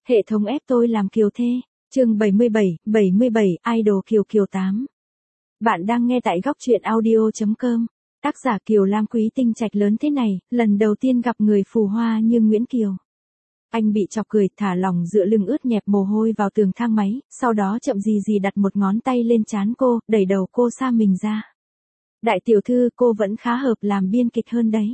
Hệ thống ép tôi làm Kiều thê. Chương 77, Idol Kiều Kiều 8. Bạn đang nghe tại góc truyện audio.com. Tác giả Kiều Lam. Quý tinh trạch lớn thế này, lần đầu tiên gặp người phù hoa như Nguyễn Kiều. Anh bị chọc cười, thả lỏng dựa lưng ướt nhẹp mồ hôi vào tường thang máy, sau đó chậm gì đặt một ngón tay lên trán cô, đẩy đầu cô xa mình ra. Đại tiểu thư, cô vẫn khá hợp làm biên kịch hơn đấy.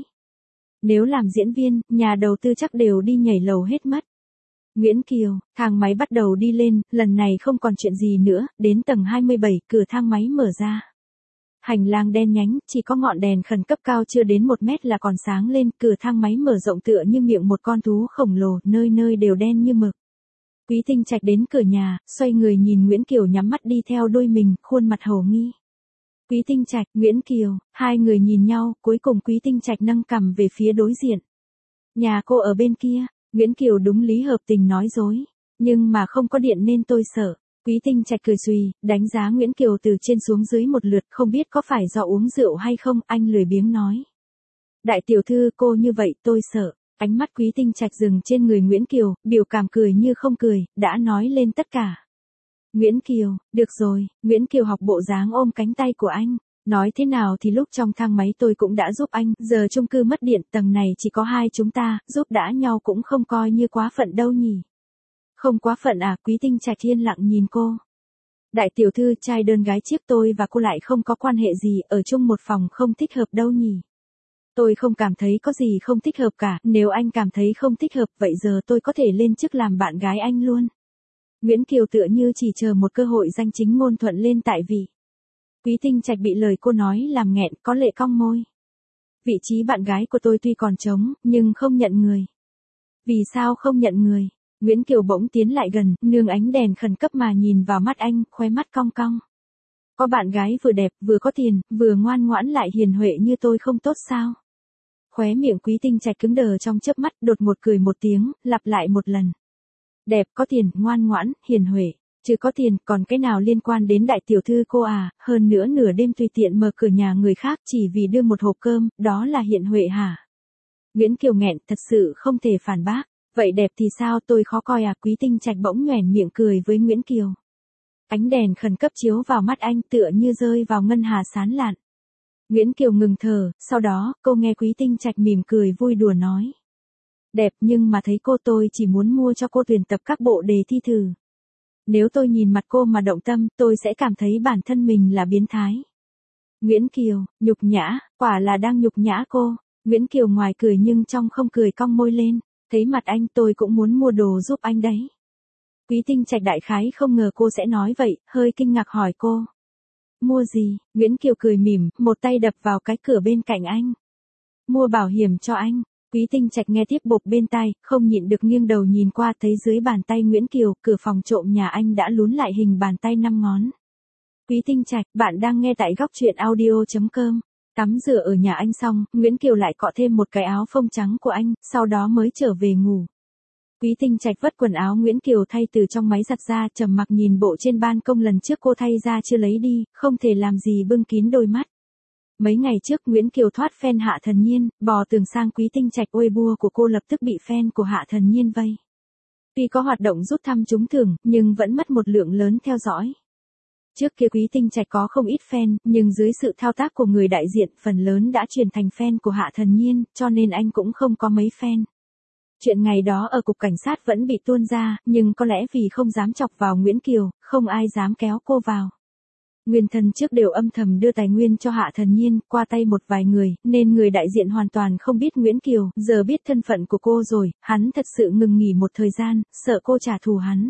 Nếu làm diễn viên, nhà đầu tư chắc đều đi nhảy lầu hết mất. Nguyễn Kiều, thang máy bắt đầu đi lên, lần này không còn chuyện gì nữa, đến tầng 27, cửa thang máy mở ra. Hành lang đen nhánh, chỉ có ngọn đèn khẩn cấp cao chưa đến 1 mét là còn sáng lên, cửa thang máy mở rộng tựa như miệng một con thú khổng lồ, nơi nơi đều đen như mực. Quý tinh trạch đến cửa nhà, xoay người nhìn Nguyễn Kiều nhắm mắt đi theo đôi mình, khuôn mặt hồ nghi. Quý tinh trạch, Nguyễn Kiều, hai người nhìn nhau, cuối cùng Quý tinh trạch nâng cằm về phía đối diện. Nhà cô ở bên kia. Nguyễn Kiều đúng lý hợp tình nói dối. Nhưng mà không có điện nên tôi sợ. Quý tinh trạch cười xùy, đánh giá Nguyễn Kiều từ trên xuống dưới một lượt, không biết có phải do uống rượu hay không, anh lười biếng nói. Đại tiểu thư, cô như vậy tôi sợ. Ánh mắt Quý tinh trạch dừng trên người Nguyễn Kiều, biểu cảm cười như không cười, đã nói lên tất cả. Nguyễn Kiều, được rồi, Nguyễn Kiều học bộ dáng ôm cánh tay của anh. Nói thế nào thì lúc trong thang máy tôi cũng đã giúp anh, giờ chung cư mất điện, tầng này chỉ có hai chúng ta, giúp đỡ nhau cũng không coi như quá phận đâu nhỉ. Không quá phận à? Quý tinh trạch yên lặng nhìn cô. Đại tiểu thư, trai đơn gái chiếc, tôi và cô lại không có quan hệ gì, ở chung một phòng không thích hợp đâu nhỉ. Tôi không cảm thấy có gì không thích hợp cả, nếu anh cảm thấy không thích hợp, vậy giờ tôi có thể lên chức làm bạn gái anh luôn. Nguyễn Kiều tựa như chỉ chờ một cơ hội danh chính ngôn thuận lên tại vị. Quý tinh trạch bị lời cô nói làm nghẹn, có lệ cong môi. Vị trí bạn gái của tôi tuy còn trống, nhưng không nhận người. Vì sao không nhận người? Nguyễn Kiều bỗng tiến lại gần, nương ánh đèn khẩn cấp mà nhìn vào mắt anh, khóe mắt cong cong. Có bạn gái vừa đẹp, vừa có tiền, vừa ngoan ngoãn lại hiền huệ như tôi không tốt sao? Khóe miệng Quý tinh trạch cứng đờ trong chớp mắt, đột ngột cười một tiếng, lặp lại một lần. Đẹp, có tiền, ngoan ngoãn, hiền huệ. Chứ có tiền, còn cái nào liên quan đến đại tiểu thư cô à, hơn nữa nửa đêm tùy tiện mở cửa nhà người khác chỉ vì đưa một hộp cơm, đó là hiện huệ hả? Nguyễn Kiều nghẹn, thật sự không thể phản bác. Vậy đẹp thì sao, tôi khó coi à? Quý tinh trạch bỗng nhoẻn miệng cười với Nguyễn Kiều. Ánh đèn khẩn cấp chiếu vào mắt anh tựa như rơi vào ngân hà sán lạn. Nguyễn Kiều ngừng thở, sau đó, cô nghe Quý tinh trạch mỉm cười vui đùa nói. Đẹp, nhưng mà thấy cô tôi chỉ muốn mua cho cô tuyển tập các bộ đề thi thử. Nếu tôi nhìn mặt cô mà động tâm, tôi sẽ cảm thấy bản thân mình là biến thái. Nguyễn Kiều, nhục nhã, quả là đang nhục nhã cô. Nguyễn Kiều ngoài cười nhưng trong không cười, cong môi lên. Thấy mặt anh, tôi cũng muốn mua đồ giúp anh đấy. Quý tinh trạch đại khái không ngờ cô sẽ nói vậy, hơi kinh ngạc hỏi cô. Mua gì? Nguyễn Kiều cười mỉm, một tay đập vào cái cửa bên cạnh anh. Mua bảo hiểm cho anh. Quý tinh trạch nghe tiếp bộp bên tai, không nhịn được nghiêng đầu nhìn qua, thấy dưới bàn tay Nguyễn Kiều, cửa phòng trộm nhà anh đã lún lại hình bàn tay 5 ngón. Quý tinh trạch, bạn đang nghe tại góc truyện audio.com. Tắm rửa ở nhà anh xong, Nguyễn Kiều lại cọ thêm một cái áo phông trắng của anh, sau đó mới trở về ngủ. Quý tinh trạch vất quần áo Nguyễn Kiều thay từ trong máy giặt ra, trầm mặc nhìn bộ trên ban công lần trước cô thay ra chưa lấy đi, không thể làm gì bưng kín đôi mắt. Mấy ngày trước Nguyễn Kiều thoát fan Hạ Thần Nhiên, bò tường sang Quý tinh trạch, Weibo của cô lập tức bị fan của Hạ Thần Nhiên vây. Tuy có hoạt động rút thăm trúng thưởng, nhưng vẫn mất một lượng lớn theo dõi. Trước kia Quý tinh trạch có không ít fan, nhưng dưới sự thao tác của người đại diện, phần lớn đã chuyển thành fan của Hạ Thần Nhiên, cho nên anh cũng không có mấy fan. Chuyện ngày đó ở cục cảnh sát vẫn bị tuôn ra, nhưng có lẽ vì không dám chọc vào Nguyễn Kiều, không ai dám kéo cô vào. Nguyên thân trước đều âm thầm đưa tài nguyên cho Hạ Thần Nhiên, qua tay một vài người, nên người đại diện hoàn toàn không biết Nguyễn Kiều, giờ biết thân phận của cô rồi, hắn thật sự ngừng nghỉ một thời gian, sợ cô trả thù hắn.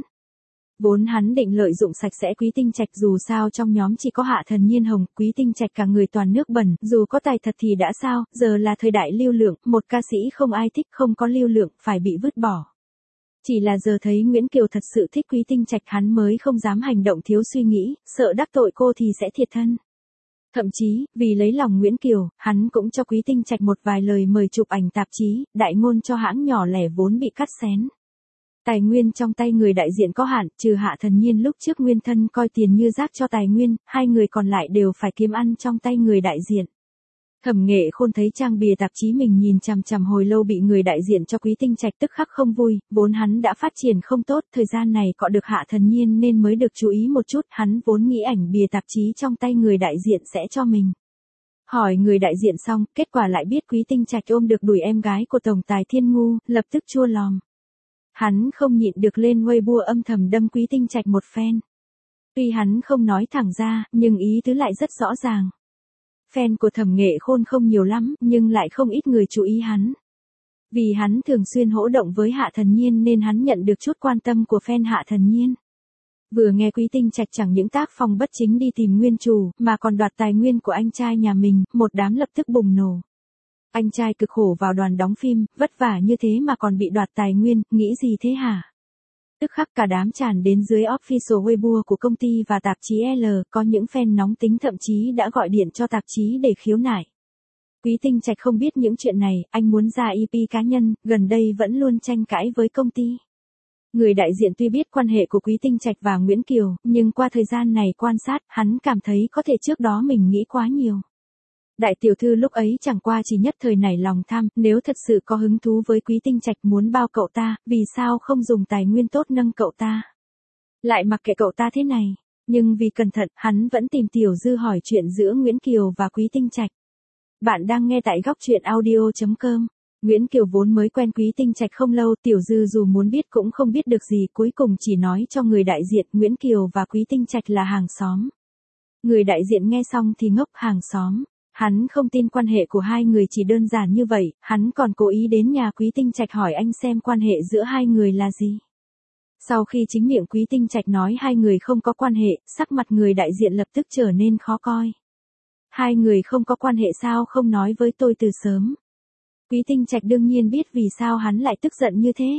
Vốn hắn định lợi dụng sạch sẽ Quý tinh trạch, dù sao trong nhóm chỉ có Hạ Thần Nhiên hồng, Quý tinh trạch cả người toàn nước bẩn, dù có tài thật thì đã sao, giờ là thời đại lưu lượng, một ca sĩ không ai thích, không có lưu lượng, phải bị vứt bỏ. Chỉ là giờ thấy Nguyễn Kiều thật sự thích Quý tinh trạch, hắn mới không dám hành động thiếu suy nghĩ, sợ đắc tội cô thì sẽ thiệt thân. Thậm chí, vì lấy lòng Nguyễn Kiều, hắn cũng cho Quý tinh trạch một vài lời mời chụp ảnh tạp chí, đại ngôn cho hãng nhỏ lẻ vốn bị cắt xén. Tài nguyên trong tay người đại diện có hạn, trừ Hạ Thần Nhiên lúc trước nguyên thân coi tiền như rác cho tài nguyên, hai người còn lại đều phải kiếm ăn trong tay người đại diện. Thẩm Nghệ Khôn thấy trang bìa tạp chí mình nhìn chằm chằm hồi lâu bị người đại diện cho Quý Tinh Trạch tức khắc không vui, vốn hắn đã phát triển không tốt, thời gian này cọ được Hạ Thần Nhiên nên mới được chú ý một chút, hắn vốn nghĩ ảnh bìa tạp chí trong tay người đại diện sẽ cho mình. Hỏi người đại diện xong, kết quả lại biết Quý Tinh Trạch ôm được đuổi em gái của Tổng tài Thiên Ngu, lập tức chua lòm. Hắn không nhịn được lên Weibo âm thầm đâm Quý Tinh Trạch một phen. Tuy hắn không nói thẳng ra, nhưng ý tứ lại rất rõ ràng. Fan của Thẩm Nghệ Khôn không nhiều lắm, nhưng lại không ít người chú ý hắn. Vì hắn thường xuyên hỗ động với Hạ Thần Nhiên nên hắn nhận được chút quan tâm của fan Hạ Thần Nhiên. Vừa nghe Quý Tinh Trạch chẳng những tác phong bất chính đi tìm nguyên chủ, mà còn đoạt tài nguyên của anh trai nhà mình, một đám lập tức bùng nổ. Anh trai cực khổ vào đoàn đóng phim, vất vả như thế mà còn bị đoạt tài nguyên, nghĩ gì thế hả? Tức khắc cả đám tràn đến dưới official Weibo của công ty và tạp chí L, có những fan nóng tính thậm chí đã gọi điện cho tạp chí để khiếu nại. Quý Tinh Trạch không biết những chuyện này, anh muốn ra EP cá nhân, gần đây vẫn luôn tranh cãi với công ty. Người đại diện tuy biết quan hệ của Quý Tinh Trạch và Nguyễn Kiều, nhưng qua thời gian này quan sát, hắn cảm thấy có thể trước đó mình nghĩ quá nhiều. Đại tiểu thư lúc ấy chẳng qua chỉ nhất thời nảy lòng tham, nếu thật sự có hứng thú với Quý Tinh Trạch muốn bao cậu ta, vì sao không dùng tài nguyên tốt nâng cậu ta? Lại mặc kệ cậu ta thế này, nhưng vì cẩn thận, hắn vẫn tìm Tiểu Dư hỏi chuyện giữa Nguyễn Kiều và Quý Tinh Trạch. Bạn đang nghe tại góc truyện audio.com. Nguyễn Kiều vốn mới quen Quý Tinh Trạch không lâu, Tiểu Dư dù muốn biết cũng không biết được gì, cuối cùng chỉ nói cho người đại diện Nguyễn Kiều và Quý Tinh Trạch là hàng xóm. Người đại diện nghe xong thì ngốc, hàng xóm. Hắn không tin quan hệ của hai người chỉ đơn giản như vậy, hắn còn cố ý đến nhà Quý Tinh Trạch hỏi anh xem quan hệ giữa hai người là gì. Sau khi chính miệng Quý Tinh Trạch nói hai người không có quan hệ, sắc mặt người đại diện lập tức trở nên khó coi. Hai người không có quan hệ sao không nói với tôi từ sớm. Quý Tinh Trạch đương nhiên biết vì sao hắn lại tức giận như thế.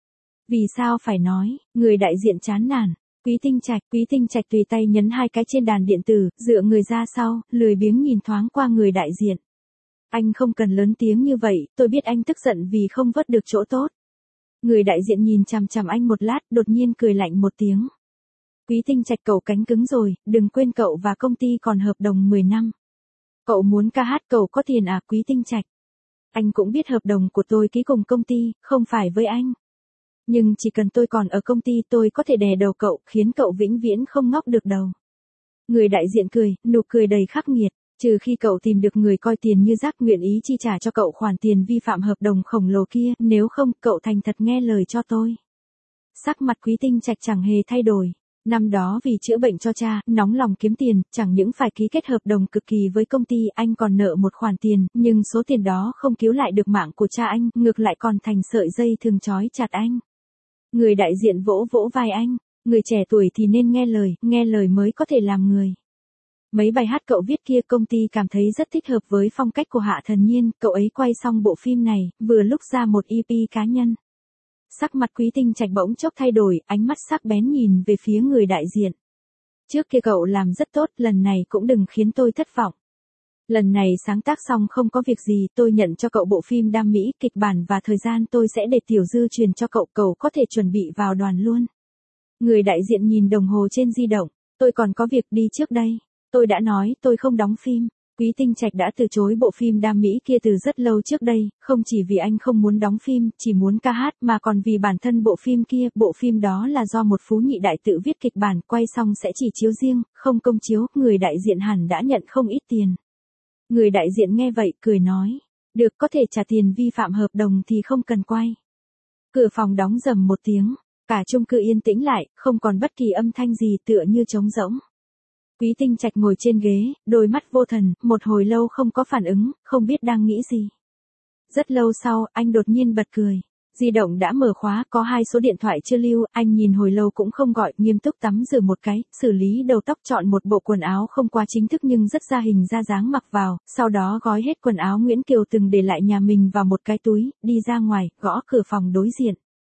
Vì sao phải nói, người đại diện chán nản. Quý Tinh Trạch tùy tay nhấn hai cái trên đàn điện tử, dựa người ra sau, lười biếng nhìn thoáng qua người đại diện. Anh không cần lớn tiếng như vậy, tôi biết anh tức giận vì không vớt được chỗ tốt. Người đại diện nhìn chằm chằm anh một lát, đột nhiên cười lạnh một tiếng. Quý Tinh Trạch, cậu cánh cứng rồi, đừng quên cậu và công ty còn hợp đồng 10 năm. Cậu muốn ca hát, cậu có tiền à? Quý Tinh Trạch. Anh cũng biết hợp đồng của tôi ký cùng công ty, không phải với anh. Nhưng chỉ cần tôi còn ở công ty tôi có thể đè đầu cậu, khiến cậu vĩnh viễn không ngóc được đầu. Người đại diện cười, nụ cười đầy khắc nghiệt, trừ khi cậu tìm được người coi tiền như rác nguyện ý chi trả cho cậu khoản tiền vi phạm hợp đồng khổng lồ kia, nếu không, cậu thành thật nghe lời cho tôi. Sắc mặt Quý Tinh Trạch chẳng hề thay đổi. Năm đó vì chữa bệnh cho cha, nóng lòng kiếm tiền, chẳng những phải ký kết hợp đồng cực kỳ với công ty, anh còn nợ một khoản tiền, nhưng số tiền đó không cứu lại được mạng của cha anh, ngược lại còn thành sợi dây thường trói chặt anh. Người đại diện vỗ vỗ vai anh, người trẻ tuổi thì nên nghe lời mới có thể làm người. Mấy bài hát cậu viết kia công ty cảm thấy rất thích hợp với phong cách của Hạ Thần Nhiên, cậu ấy quay xong bộ phim này, vừa lúc ra một EP cá nhân. Sắc mặt Quý Tinh Trạch bỗng chốc thay đổi, ánh mắt sắc bén nhìn về phía người đại diện. Trước kia cậu làm rất tốt, lần này cũng đừng khiến tôi thất vọng. Lần này sáng tác xong không có việc gì, tôi nhận cho cậu bộ phim Đam Mỹ, kịch bản và thời gian tôi sẽ để Tiểu Dư truyền cho cậu có thể chuẩn bị vào đoàn luôn. Người đại diện nhìn đồng hồ trên di động, tôi còn có việc đi trước đây. Tôi đã nói tôi không đóng phim. Quý Tinh Trạch đã từ chối bộ phim Đam Mỹ kia từ rất lâu trước đây, không chỉ vì anh không muốn đóng phim, chỉ muốn ca hát mà còn vì bản thân bộ phim đó là do một phú nhị đại tự viết kịch bản, quay xong sẽ chỉ chiếu riêng, không công chiếu, người đại diện hẳn đã nhận không ít tiền. Người đại diện nghe vậy, cười nói, được, có thể trả tiền vi phạm hợp đồng thì không cần quay. Cửa phòng đóng rầm một tiếng, cả chung cư yên tĩnh lại, không còn bất kỳ âm thanh gì, tựa như trống rỗng. Quý Tinh Trạch ngồi trên ghế, đôi mắt vô thần, một hồi lâu không có phản ứng, không biết đang nghĩ gì. Rất lâu sau, anh đột nhiên bật cười. Di động đã mở khóa, có 2 số điện thoại chưa lưu, anh nhìn hồi lâu cũng không gọi, nghiêm túc tắm rửa một cái, xử lý đầu tóc, chọn một bộ quần áo không quá chính thức nhưng rất ra hình ra dáng mặc vào, sau đó gói hết quần áo Nguyễn Kiều từng để lại nhà mình vào một cái túi, đi ra ngoài, gõ cửa phòng đối diện.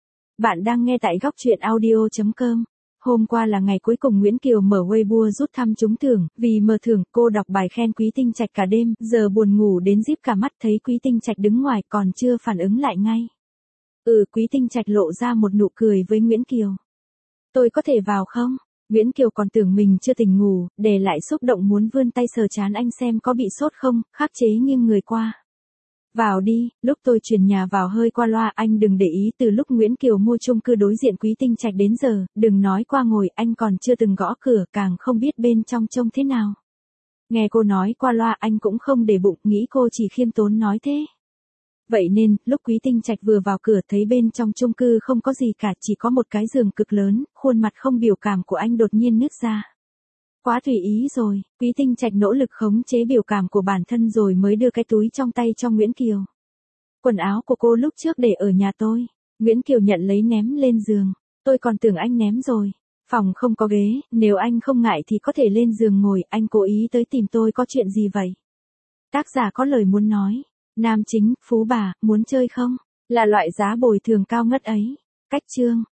Bạn đang nghe tại góc truyện audio.com. Hôm qua là ngày cuối cùng Nguyễn Kiều mở Weibo rút thăm trúng thưởng, vì mở thưởng, cô đọc bài khen Quý Tinh Trạch cả đêm, giờ buồn ngủ đến díp cả mắt, thấy Quý Tinh Trạch đứng ngoài còn chưa phản ứng lại ngay. Quý Tinh Trạch lộ ra một nụ cười với Nguyễn Kiều. Tôi có thể vào không? Nguyễn Kiều còn tưởng mình chưa tỉnh ngủ, để lại xúc động muốn vươn tay sờ trán anh xem có bị sốt không, khắc chế nghiêng người qua. Vào đi, lúc tôi chuyển nhà vào hơi qua loa, anh đừng để ý từ lúc Nguyễn Kiều mua chung cư đối diện Quý Tinh Trạch đến giờ, đừng nói qua ngồi, anh còn chưa từng gõ cửa, càng không biết bên trong trông thế nào. Nghe cô nói qua loa anh cũng không để bụng, nghĩ cô chỉ khiêm tốn nói thế. Vậy nên, lúc Quý Tinh Trạch vừa vào cửa thấy bên trong chung cư không có gì cả, chỉ có một cái giường cực lớn, khuôn mặt không biểu cảm của anh đột nhiên nứt ra. Quá tùy ý rồi, Quý Tinh Trạch nỗ lực khống chế biểu cảm của bản thân rồi mới đưa cái túi trong tay cho Nguyễn Kiều. Quần áo của cô lúc trước để ở nhà tôi. Nguyễn Kiều nhận lấy ném lên giường. Tôi còn tưởng anh ném rồi. Phòng không có ghế, nếu anh không ngại thì có thể lên giường ngồi, anh cố ý tới tìm tôi có chuyện gì vậy? Tác giả có lời muốn nói. Nam chính, phú bà, muốn chơi không? Là loại giá bồi thường cao ngất ấy. Cách chương.